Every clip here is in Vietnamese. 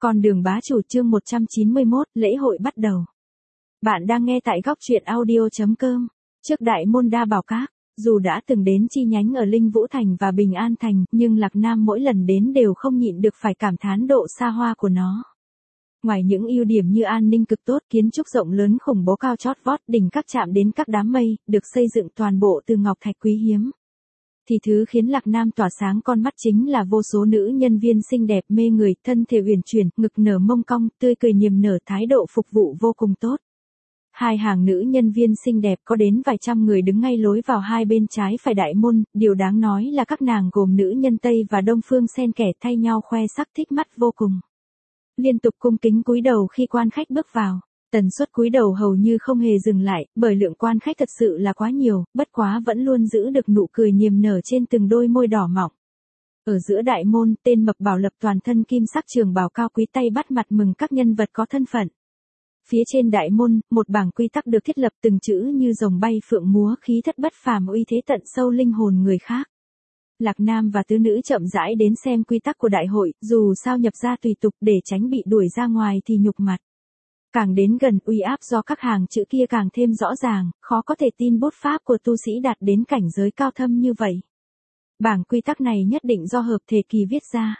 Con đường bá chủ chương 191, lễ hội bắt đầu. Bạn đang nghe tại góc truyện audio.com. Trước đại môn Đa Bảo Các, dù đã từng đến chi nhánh ở Linh Vũ Thành và Bình An Thành, nhưng Lạc Nam mỗi lần đến đều không nhịn được phải cảm thán độ xa hoa của nó. Ngoài những ưu điểm như an ninh cực tốt, kiến trúc rộng lớn khủng bố cao chót vót, đỉnh các chạm đến các đám mây, được xây dựng toàn bộ từ ngọc thạch quý hiếm, thì thứ khiến Lạc Nam tỏa sáng con mắt chính là vô số nữ nhân viên xinh đẹp mê người, thân thể uyển chuyển, ngực nở mông cong, tươi cười niềm nở, thái độ phục vụ vô cùng tốt. Hai hàng nữ nhân viên xinh đẹp có đến vài trăm người đứng ngay lối vào hai bên trái phải đại môn, điều đáng nói là các nàng gồm nữ nhân Tây và Đông phương xen kẽ thay nhau khoe sắc thích mắt vô cùng. Liên tục cung kính cúi đầu khi quan khách bước vào. Tần suất cúi đầu hầu như không hề dừng lại, bởi lượng quan khách thật sự là quá nhiều, bất quá vẫn luôn giữ được nụ cười niềm nở trên từng đôi môi đỏ mọng. Ở giữa đại môn, tên Mập Bảo Lập toàn thân kim sắc trường bào cao quý tay bắt mặt mừng các nhân vật có thân phận. Phía trên đại môn, một bảng quy tắc được thiết lập từng chữ như rồng bay phượng múa, khí thất bất phàm, uy thế tận sâu linh hồn người khác. Lạc Nam và tứ nữ chậm rãi đến xem quy tắc của đại hội, dù sao nhập ra tùy tục để tránh bị đuổi ra ngoài thì nhục mặt. Càng đến gần, uy áp do các hàng chữ kia càng thêm rõ ràng, khó có thể tin bút pháp của tu sĩ đạt đến cảnh giới cao thâm như vậy. Bảng quy tắc này nhất định do hợp thể kỳ viết ra.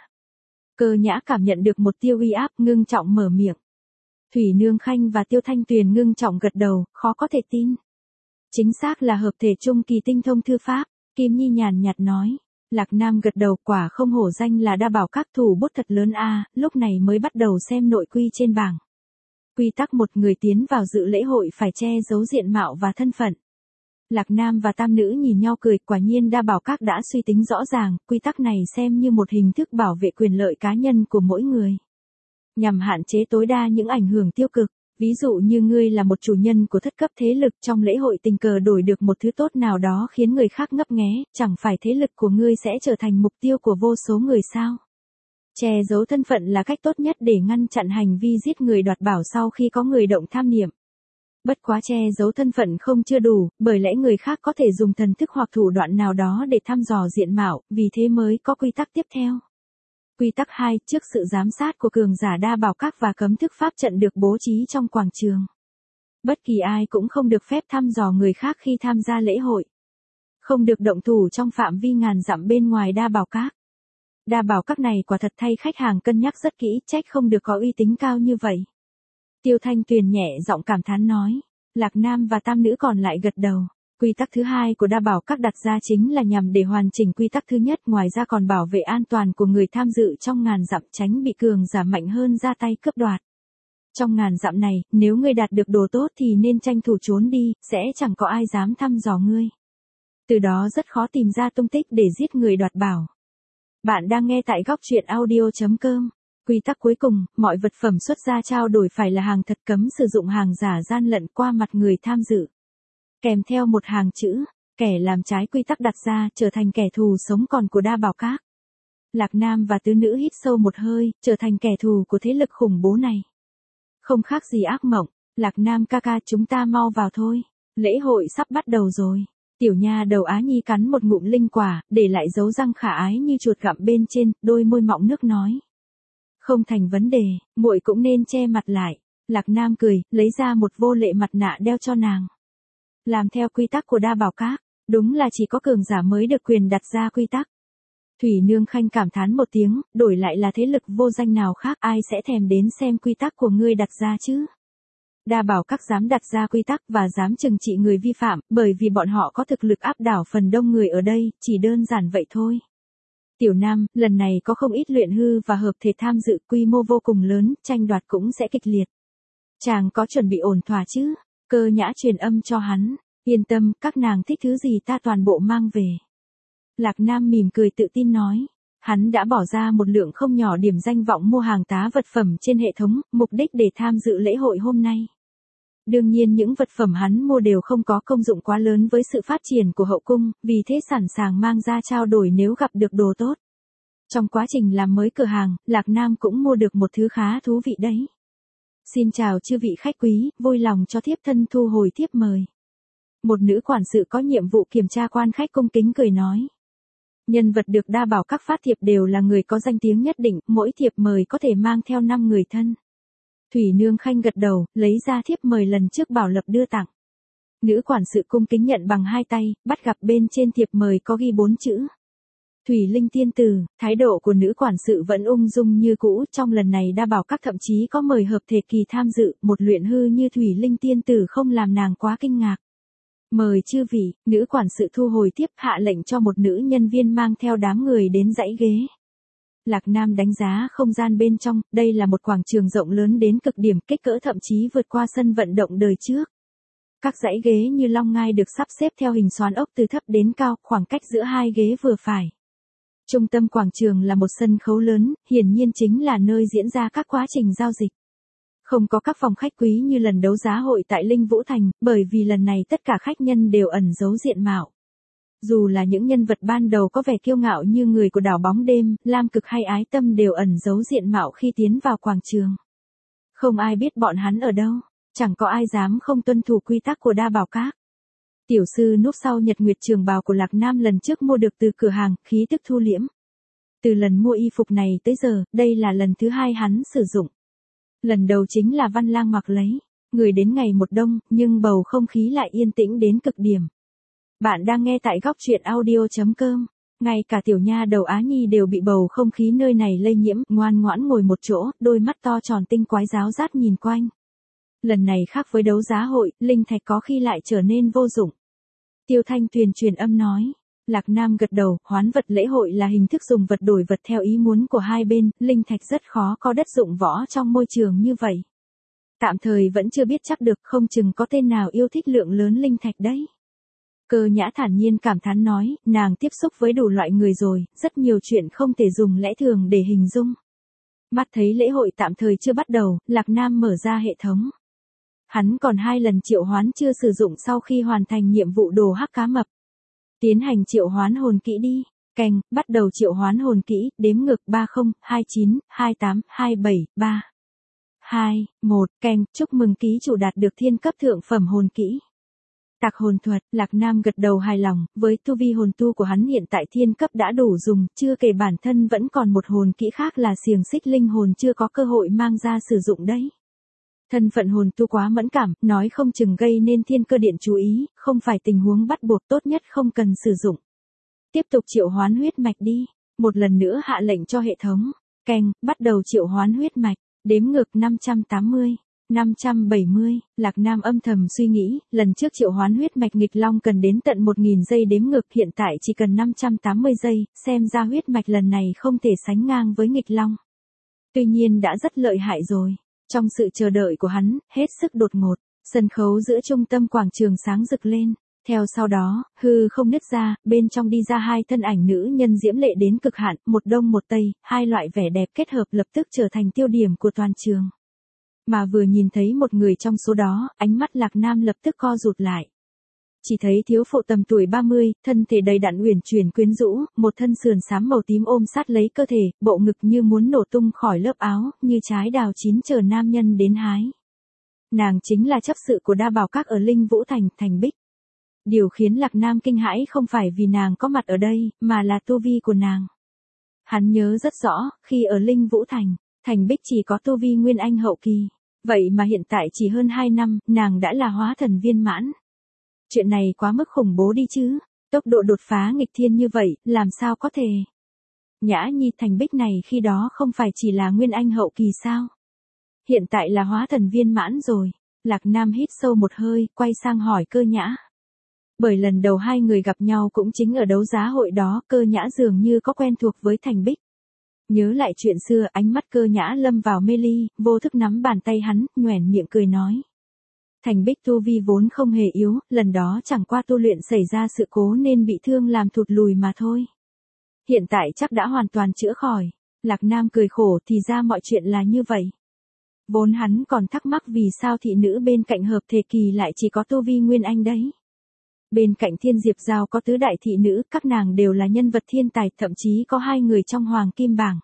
Cơ Nhã cảm nhận được một tia uy áp, ngưng trọng mở miệng. Thủy Nương Khanh và Tiêu Thanh Tuyền ngưng trọng gật đầu, khó có thể tin. Chính xác là hợp thể trung kỳ tinh thông thư pháp, Kim Nhi nhàn nhạt nói. Lạc Nam gật đầu, quả không hổ danh là Đa Bảo Các, thủ bút thật lớn a, lúc này mới bắt đầu xem nội quy trên bảng. Quy tắc một, người tiến vào dự lễ hội phải che giấu diện mạo và thân phận. Lạc Nam và tam nữ nhìn nhau cười, quả nhiên Đa Bảo Các đã suy tính rõ ràng, quy tắc này xem như một hình thức bảo vệ quyền lợi cá nhân của mỗi người. Nhằm hạn chế tối đa những ảnh hưởng tiêu cực, ví dụ như ngươi là một chủ nhân của thất cấp thế lực trong lễ hội tình cờ đổi được một thứ tốt nào đó khiến người khác ngấp nghé, chẳng phải thế lực của ngươi sẽ trở thành mục tiêu của vô số người sao? Che giấu thân phận là cách tốt nhất để ngăn chặn hành vi giết người đoạt bảo sau khi có người động tham niệm. Bất quá che giấu thân phận không chưa đủ, bởi lẽ người khác có thể dùng thần thức hoặc thủ đoạn nào đó để thăm dò diện mạo, vì thế mới có quy tắc tiếp theo. Quy tắc 2, trước sự giám sát của cường giả Đa Bảo Các và cấm thức pháp trận được bố trí trong quảng trường. Bất kỳ ai cũng không được phép thăm dò người khác khi tham gia lễ hội. Không được động thủ trong phạm vi ngàn dặm bên ngoài Đa Bảo Các. Đa Bảo Các này quả thật thay khách hàng cân nhắc rất kỹ, trách không được có uy tín cao như vậy. Tiêu Thanh Tuyền nhẹ giọng cảm thán nói. Lạc Nam và tam nữ còn lại gật đầu. Quy tắc thứ hai của Đa Bảo Các đặt ra chính là nhằm để hoàn chỉnh quy tắc thứ nhất, ngoài ra còn bảo vệ an toàn của người tham dự trong ngàn dặm, tránh bị cường giả mạnh hơn ra tay cướp đoạt. Trong ngàn dặm này, nếu ngươi đạt được đồ tốt thì nên tranh thủ trốn đi, sẽ chẳng có ai dám thăm dò ngươi. Từ đó rất khó tìm ra tung tích để giết người đoạt bảo. Bạn đang nghe tại góc truyện audio.com. Quy tắc cuối cùng, mọi vật phẩm xuất ra trao đổi phải là hàng thật, cấm sử dụng hàng giả gian lận qua mặt người tham dự. Kèm theo một hàng chữ, kẻ làm trái quy tắc đặt ra trở thành kẻ thù sống còn của Đa Bảo Các. Lạc Nam và tứ nữ hít sâu một hơi, trở thành kẻ thù của thế lực khủng bố này. Không khác gì ác mộng. Lạc Nam ca ca, chúng ta mau vào thôi. Lễ hội sắp bắt đầu rồi. Tiểu nha đầu Á Nhi cắn một ngụm linh quả, để lại dấu răng khả ái như chuột gặm bên trên, đôi môi mọng nước nói. Không thành vấn đề, muội cũng nên che mặt lại. Lạc Nam cười, lấy ra một vô lệ mặt nạ đeo cho nàng. Làm theo quy tắc của Đa Bảo Các, đúng là chỉ có cường giả mới được quyền đặt ra quy tắc. Thủy Nương Khanh cảm thán một tiếng, đổi lại là thế lực vô danh nào khác ai sẽ thèm đến xem quy tắc của ngươi đặt ra chứ. Đa Bảo Các dám đặt ra quy tắc và dám trừng trị người vi phạm, bởi vì bọn họ có thực lực áp đảo phần đông người ở đây, chỉ đơn giản vậy thôi. Tiểu Nam, lần này có không ít luyện hư và hợp thể tham dự, quy mô vô cùng lớn, tranh đoạt cũng sẽ kịch liệt. Chàng có chuẩn bị ổn thỏa chứ? Cơ Nhã truyền âm cho hắn. Yên tâm, các nàng thích thứ gì ta toàn bộ mang về. Lạc Nam mỉm cười tự tin nói. Hắn đã bỏ ra một lượng không nhỏ điểm danh vọng mua hàng tá vật phẩm trên hệ thống, mục đích để tham dự lễ hội hôm nay. Đương nhiên những vật phẩm hắn mua đều không có công dụng quá lớn với sự phát triển của hậu cung, vì thế sẵn sàng mang ra trao đổi nếu gặp được đồ tốt. Trong quá trình làm mới cửa hàng, Lạc Nam cũng mua được một thứ khá thú vị đấy. Xin chào chư vị khách quý, vui lòng cho thiếp thân thu hồi thiếp mời. Một nữ quản sự có nhiệm vụ kiểm tra quan khách cung kính cười nói. Nhân vật được đa bảo các phát thiệp đều là người có danh tiếng nhất định, mỗi thiệp mời có thể mang theo 5 người thân. Thủy Nương Khanh gật đầu, lấy ra thiếp mời lần trước Bảo Lập đưa tặng. Nữ quản sự cung kính nhận bằng 2 tay, bắt gặp bên trên thiệp mời có ghi 4 chữ. Thủy Linh tiên tử. Thái độ của nữ quản sự vẫn ung dung như cũ, trong lần này đa bảo các thậm chí có mời hợp thể kỳ tham dự, một luyện hư như Thủy Linh tiên tử không làm nàng quá kinh ngạc. Mời chư vị, nữ quản sự thu hồi tiếp, hạ lệnh cho một nữ nhân viên mang theo đám người đến dãy ghế. Lạc Nam đánh giá không gian bên trong, đây là một quảng trường rộng lớn đến cực điểm, kích cỡ thậm chí vượt qua sân vận động đời trước. Các dãy ghế như long ngai được sắp xếp theo hình xoắn ốc từ thấp đến cao, khoảng cách giữa hai ghế vừa phải. Trung tâm quảng trường là một sân khấu lớn, hiển nhiên chính là nơi diễn ra các quá trình giao dịch. Không có các phòng khách quý như lần đấu giá hội tại Linh Vũ Thành, bởi vì lần này tất cả khách nhân đều ẩn giấu diện mạo. Dù là những nhân vật ban đầu có vẻ kiêu ngạo như người của đảo bóng đêm, Lam Cực hay Ái Tâm đều ẩn giấu diện mạo khi tiến vào quảng trường. Không ai biết bọn hắn ở đâu, chẳng có ai dám không tuân thủ quy tắc của đa bảo các. Tiểu sư núp sau Nhật Nguyệt trường bào của Lạc Nam lần trước mua được từ cửa hàng, khí tức thu liễm. Từ lần mua y phục này tới giờ, đây là lần thứ 2 hắn sử dụng. Lần đầu chính là Văn Lang mặc lấy, người đến ngày một đông, nhưng bầu không khí lại yên tĩnh đến cực điểm. Bạn đang nghe tại góc truyện audio.com. Ngay cả tiểu nha đầu Á Nhi đều bị bầu không khí nơi này lây nhiễm, ngoan ngoãn ngồi một chỗ, đôi mắt to tròn tinh quái ráo rát nhìn quanh. Lần này khác với đấu giá hội, linh thạch có khi lại trở nên vô dụng. Tiêu Thanh Tuyền truyền âm nói. Lạc Nam gật đầu, hoán vật lễ hội là hình thức dùng vật đổi vật theo ý muốn của hai bên, linh thạch rất khó có đất dụng võ trong môi trường như vậy. Tạm thời vẫn chưa biết chắc được, không chừng có tên nào yêu thích lượng lớn linh thạch đấy. Cơ Nhã thản nhiên cảm thán nói, nàng tiếp xúc với đủ loại người rồi, rất nhiều chuyện không thể dùng lẽ thường để hình dung. Mắt thấy lễ hội tạm thời chưa bắt đầu, Lạc Nam mở ra hệ thống. Hắn còn 2 lần triệu hoán chưa sử dụng sau khi hoàn thành nhiệm vụ đồ hắc cá mập. Tiến hành triệu hoán hồn kỹ đi. Canh, bắt đầu triệu hoán hồn kỹ, đếm ngược 30, 29, 28, 27, 3, 2, 1, canh, chúc mừng ký chủ đạt được thiên cấp thượng phẩm hồn kỹ. Tạc hồn thuật, Lạc Nam gật đầu hài lòng, với tu vi hồn tu của hắn hiện tại thiên cấp đã đủ dùng, chưa kể bản thân vẫn còn một hồn kỹ khác là xiềng xích linh hồn chưa có cơ hội mang ra sử dụng đấy. Thân phận hồn tu quá mẫn cảm, nói không chừng gây nên thiên cơ điện chú ý, không phải tình huống bắt buộc, tốt nhất không cần sử dụng. Tiếp tục triệu hoán huyết mạch đi, một lần nữa hạ lệnh cho hệ thống. Canh, bắt đầu triệu hoán huyết mạch, đếm ngược 580. 570, Lạc Nam âm thầm suy nghĩ, lần trước triệu hoán huyết mạch nghịch long cần đến tận 1000 giây đếm ngược, hiện tại chỉ cần 580 giây, xem ra huyết mạch lần này không thể sánh ngang với nghịch long. Tuy nhiên đã rất lợi hại rồi. Trong sự chờ đợi của hắn, hết sức đột ngột, sân khấu giữa trung tâm quảng trường sáng rực lên. Theo sau đó, hư không nứt ra, bên trong đi ra 2 thân ảnh nữ nhân diễm lệ đến cực hạn, một đông một tây, 2 loại vẻ đẹp kết hợp lập tức trở thành tiêu điểm của toàn trường. Mà vừa nhìn thấy một người trong số đó, ánh mắt Lạc Nam lập tức co rụt lại. Chỉ thấy thiếu phụ tầm tuổi 30, thân thể đầy đặn uyển chuyển quyến rũ, một thân sườn xám màu tím ôm sát lấy cơ thể, bộ ngực như muốn nổ tung khỏi lớp áo, như trái đào chín chờ nam nhân đến hái. Nàng chính là chấp sự của đa bảo các ở Linh Vũ Thành, Thành Bích. Điều khiến Lạc Nam kinh hãi không phải vì nàng có mặt ở đây, mà là tu vi của nàng. Hắn nhớ rất rõ, khi ở Linh Vũ Thành, Thành Bích chỉ có tu vi Nguyên Anh hậu kỳ. Vậy mà hiện tại chỉ hơn 2 năm, nàng đã là hóa thần viên mãn. Chuyện này quá mức khủng bố đi chứ, tốc độ đột phá nghịch thiên như vậy, làm sao có thể. Nhã Nhi Thành Bích này khi đó không phải chỉ là Nguyên Anh hậu kỳ sao? Hiện tại là hóa thần viên mãn rồi. Lạc Nam hít sâu một hơi, quay sang hỏi Cơ Nhã. Bởi lần đầu 2 người gặp nhau cũng chính ở đấu giá hội đó, Cơ Nhã dường như có quen thuộc với Thành Bích. Nhớ lại chuyện xưa, ánh mắt Cơ Nhã lâm vào mê ly, vô thức nắm bàn tay hắn, nhoẻn miệng cười nói. Thành Bích tu vi vốn không hề yếu, lần đó chẳng qua tu luyện xảy ra sự cố nên bị thương làm thụt lùi mà thôi. Hiện tại chắc đã hoàn toàn chữa khỏi. Lạc Nam cười khổ, thì ra mọi chuyện là như vậy. Vốn hắn còn thắc mắc vì sao thị nữ bên cạnh hợp thể kỳ lại chỉ có tu vi Nguyên Anh đấy. Bên cạnh Thiên Diệp Giao có tứ đại thị nữ, các nàng đều là nhân vật thiên tài, thậm chí có 2 người trong hoàng kim bảng.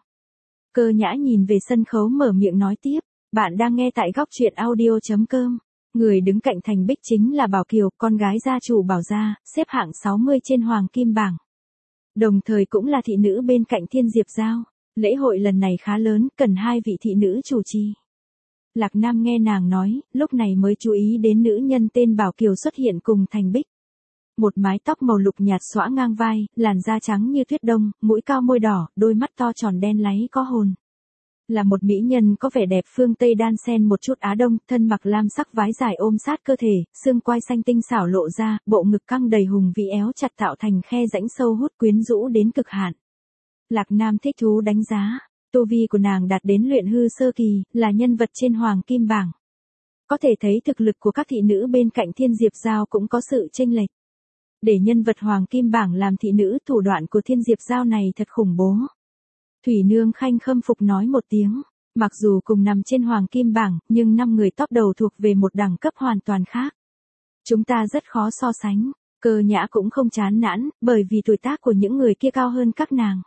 Cơ Nhã nhìn về sân khấu mở miệng nói tiếp, bạn đang nghe tại góc truyện audio.com. Người đứng cạnh Thành Bích chính là Bảo Kiều, con gái gia chủ Bảo gia, xếp hạng 60 trên hoàng kim bảng. Đồng thời cũng là thị nữ bên cạnh Thiên Diệp Giao. Lễ hội lần này khá lớn, cần 2 vị thị nữ chủ trì. Lạc Nam nghe nàng nói, lúc này mới chú ý đến nữ nhân tên Bảo Kiều xuất hiện cùng Thành Bích. Một mái tóc màu lục nhạt xõa ngang vai, làn da trắng như tuyết đông, mũi cao môi đỏ, đôi mắt to tròn đen láy có hồn. Là một mỹ nhân có vẻ đẹp phương Tây đan xen một chút Á Đông, thân mặc lam sắc váy dài ôm sát cơ thể, xương quai xanh tinh xảo lộ ra, bộ ngực căng đầy hùng vĩ éo chặt tạo thành khe rãnh sâu hút quyến rũ đến cực hạn. Lạc Nam thích thú đánh giá, tu vi của nàng đạt đến luyện hư sơ kỳ, là nhân vật trên hoàng kim bảng. Có thể thấy thực lực của các thị nữ bên cạnh Thiên Diệp Giao cũng có sự chênh lệch. Để nhân vật hoàng kim bảng làm thị nữ, thủ đoạn của Thiên Diệp Giao này thật khủng bố. Thủy Nương Khanh khâm phục nói một tiếng, mặc dù cùng nằm trên hoàng kim bảng, nhưng 5 người top đầu thuộc về một đẳng cấp hoàn toàn khác. Chúng ta rất khó so sánh, Cơ Nhã cũng không chán nản, bởi vì tuổi tác của những người kia cao hơn các nàng.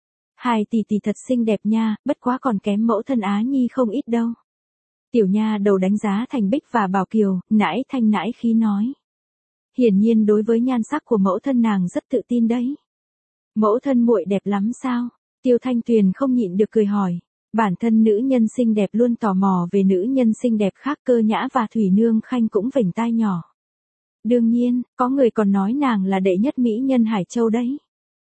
2 tỷ tỷ thật xinh đẹp nha, bất quá còn kém mẫu thân Á Nhi không ít đâu. Tiểu nha đầu đánh giá Thành Bích và Bảo Kiều, nãi thanh nãi khí nói. Hiển nhiên đối với nhan sắc của mẫu thân nàng rất tự tin đấy. Mẫu thân muội đẹp lắm sao? Tiêu Thanh Tuyền không nhịn được cười hỏi. Bản thân nữ nhân xinh đẹp luôn tò mò về nữ nhân xinh đẹp khác. Cơ Nhã và Thủy Nương Khanh cũng vểnh tai nhỏ. Đương nhiên, có người còn nói nàng là đệ nhất mỹ nhân Hải Châu đấy.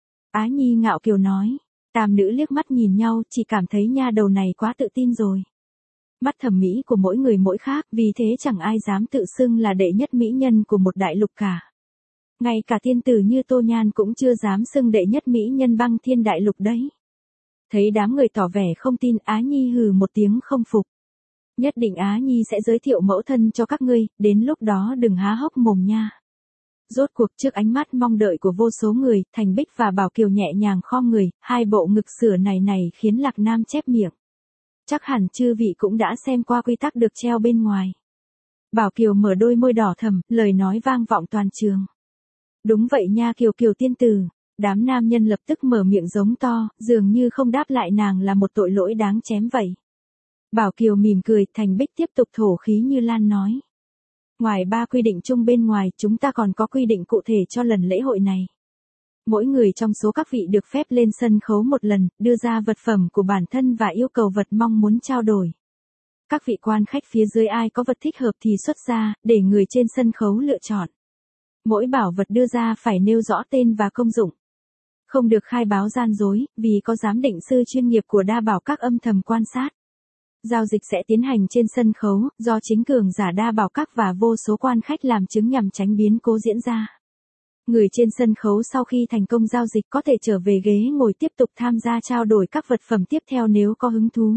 Á Nhi ngạo kiều nói. Tam nữ liếc mắt nhìn nhau, chỉ cảm thấy nha đầu này quá tự tin rồi. Mắt thẩm mỹ của mỗi người mỗi khác, vì thế chẳng ai dám tự xưng là đệ nhất mỹ nhân của một đại lục cả. Ngay cả tiên tử như Tô Nhan cũng chưa dám xưng đệ nhất mỹ nhân băng thiên đại lục đấy. Thấy đám người tỏ vẻ không tin, Á Nhi hừ một tiếng không phục. Nhất định Á Nhi sẽ giới thiệu mẫu thân cho các ngươi, đến lúc đó đừng há hốc mồm nha. Rốt cuộc trước ánh mắt mong đợi của vô số người, Thành Bích và Bảo Kiều nhẹ nhàng khom người, 2 bộ ngực sữa này khiến Lạc Nam chép miệng. Chắc hẳn chư vị cũng đã xem qua quy tắc được treo bên ngoài. Bảo Kiều mở đôi môi đỏ thẫm, lời nói vang vọng toàn trường. Đúng vậy nha Kiều Kiều tiên tử. Đám nam nhân lập tức mở miệng giống to, dường như không đáp lại nàng là một tội lỗi đáng chém vậy. Bảo Kiều mỉm cười, Thành Bích tiếp tục thổ khí như lan nói. Ngoài 3 quy định chung bên ngoài, chúng ta còn có quy định cụ thể cho lần lễ hội này. Mỗi người trong số các vị được phép lên sân khấu một lần, đưa ra vật phẩm của bản thân và yêu cầu vật mong muốn trao đổi. Các vị quan khách phía dưới ai có vật thích hợp thì xuất ra, để người trên sân khấu lựa chọn. Mỗi bảo vật đưa ra phải nêu rõ tên và công dụng. Không được khai báo gian dối, vì có giám định sư chuyên nghiệp của Đa Bảo Các âm thầm quan sát. Giao dịch sẽ tiến hành trên sân khấu, do chính cường giả Đa Bảo Các và vô số quan khách làm chứng nhằm tránh biến cố diễn ra. Người trên sân khấu sau khi thành công giao dịch có thể trở về ghế ngồi tiếp tục tham gia trao đổi các vật phẩm tiếp theo nếu có hứng thú.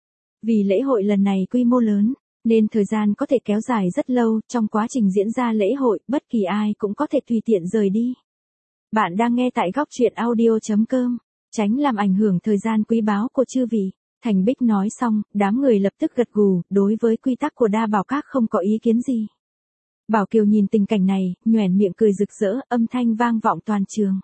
Vì lễ hội lần này quy mô lớn, nên thời gian có thể kéo dài rất lâu, trong quá trình diễn ra lễ hội, bất kỳ ai cũng có thể tùy tiện rời đi. Bạn đang nghe tại góc truyện audio.com, tránh làm ảnh hưởng thời gian quý báu của chư vị. Thành Bích nói xong, đám người lập tức gật gù, đối với quy tắc của Đa Bảo Các không có ý kiến gì. Bảo Kiều nhìn tình cảnh này, nhoẻn miệng cười rực rỡ, âm thanh vang vọng toàn trường.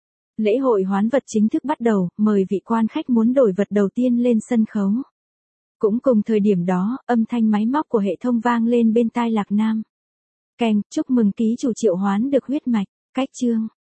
Lễ hội hoán vật chính thức bắt đầu, mời vị quan khách muốn đổi vật đầu tiên lên sân khấu. Cũng cùng thời điểm đó, âm thanh máy móc của hệ thống vang lên bên tai Lạc Nam. Keng, chúc mừng ký chủ triệu hoán được huyết mạch, cách chương.